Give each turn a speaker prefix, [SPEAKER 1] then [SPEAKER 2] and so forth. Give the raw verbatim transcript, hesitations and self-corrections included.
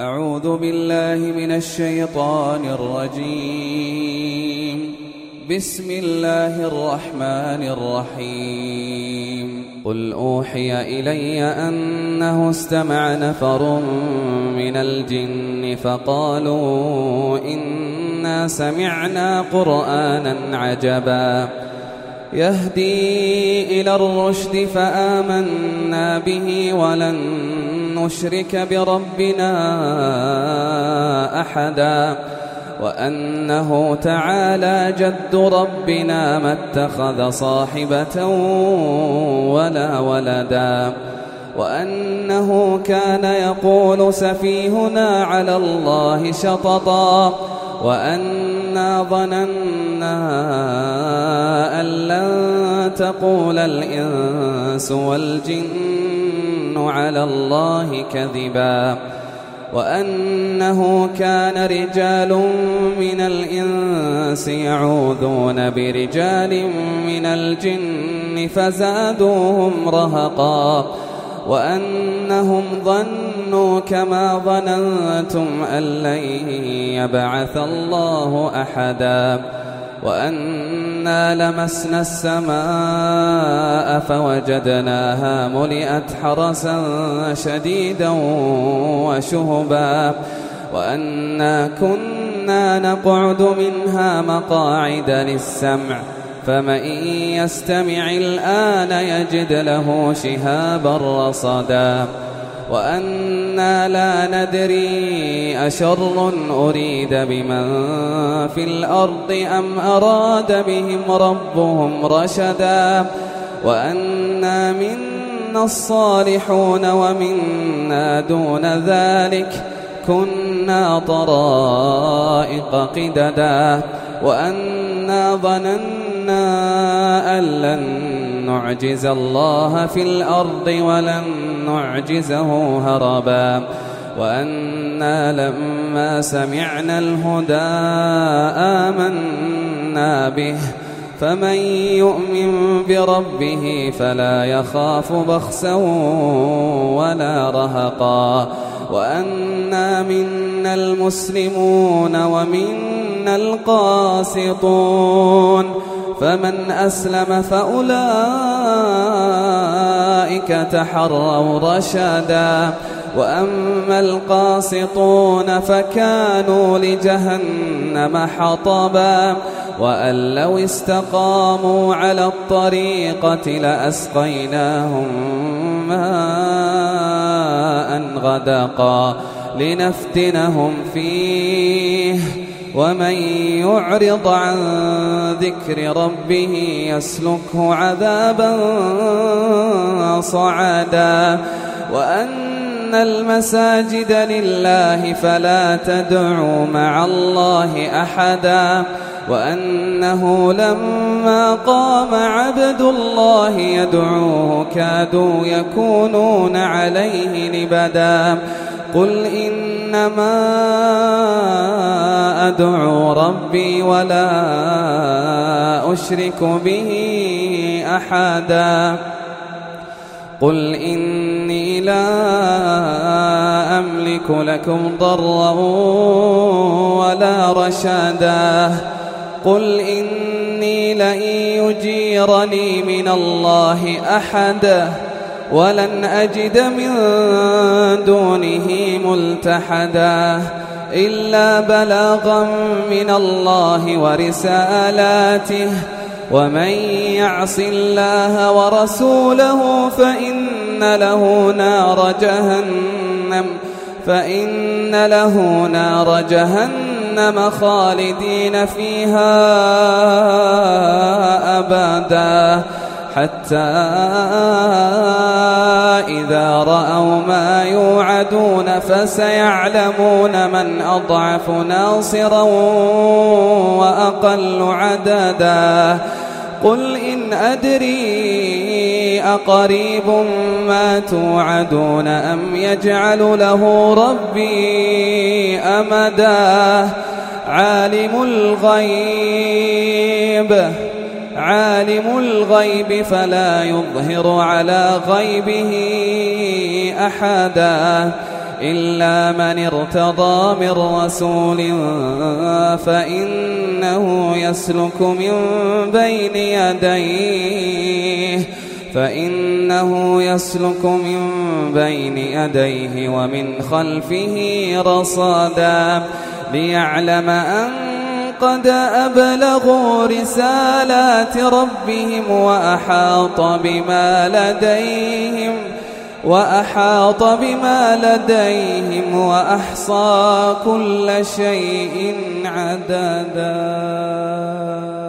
[SPEAKER 1] أعوذ بالله من الشيطان الرجيم. بسم الله الرحمن الرحيم. قل أوحي إلي أنه استمع نفر من الجن فقالوا إنا سمعنا قرآنا عجبا يهدي إلى الرشد فآمنا به ولن نشرك بربنا أحدا وأنه تعالى جد ربنا ما اتخذ صاحبة ولا ولدا وأنه كان يقول سفيهنا على الله شططا وأنا ظننا أن لن تقول الإنس والجن على الله كذبا وأنه كان رجال من الإنس يعوذون برجال من الجن فزادوهم رهقا وأنهم ظنوا كما ظننتم أن لن يبعث الله أحدا وأنا لمسنا السماء فوجدناها ملئت حرسا شديدا وشهبا وأنا كنا نقعد منها مقاعد للسمع فمن يستمع الآن يجد له شهابا رصدا وأنا لا ندري أشر أريد بمن في الأرض أم أراد بهم ربهم رشدا وأنا منا الصالحون ومنا دون ذلك كنا طرائق قددا وأنا ظننا أن لن نعجز الله في الأرض ولن نعجزه هربا وأنا لما سمعنا الهدى آمنا به فمن يؤمن بربه فلا يخاف بخسا ولا رهقا وأنا منا المسلمون ومنا القاسطون فمن أسلم فأولئك تحروا رشدا وأما القاسطون فكانوا لجهنم حطبا وأن لو استقاموا على الطريقة لأسقيناهم ماء غدقا لنفتنهم فيه ومن يعرض عن ذكر ربه يسلكه عذابا صعدا وأن المساجد لله فلا تدعوا مع الله أحدا وأنه لما قام عبد الله يدعوه كادوا يكونون عليه لبدا قل إنما أدعو ربي ولا أشرك به أحدا قل إني لا أملك لكم ضرا ولا رشدا قل إني لن يجيرني من الله أحد ولن أجد من دونه ملتحدا إلا بلاغا من الله ورسالاته ومن يعص الله ورسوله فإن له نار جهنم فإن له نار جهنم خالدين فيها أبدا حتى إذا رأوا ما يوعدون فسيعلمون من أضعف ناصرا وأقل عددا قل إن أدري أقريب ما توعدون أم يجعل له ربي أمدا عالم الغيب عالم الغيب فلا يظهر على غيبه أحدا إلا من ارتضى من رسول فإنه يسلك من بين يديه فإنه يسلك من بين يديه ومن خلفه رصدا ليعلم أن قد أبلغوا رسالات ربهم وأحاط بما لديهم وأحاط بما لديهم وأحصى كل شيء عددا.